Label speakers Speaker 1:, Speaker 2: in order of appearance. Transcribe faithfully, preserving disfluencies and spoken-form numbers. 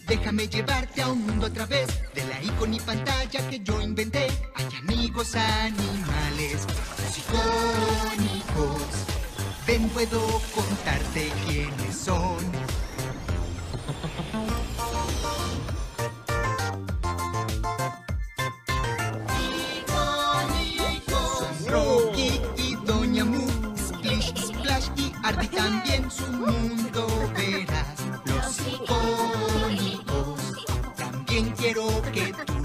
Speaker 1: Déjame llevarte a un mundo a través de la icono y pantalla que yo inventé. Hay amigos animales, los icónicos. Ven, puedo contarte quiénes son. Icónicos. Son Rocky y Doña Mu, Splish, Splash y Arby también. Su mundo verás. Los icónicos. También quiero que tú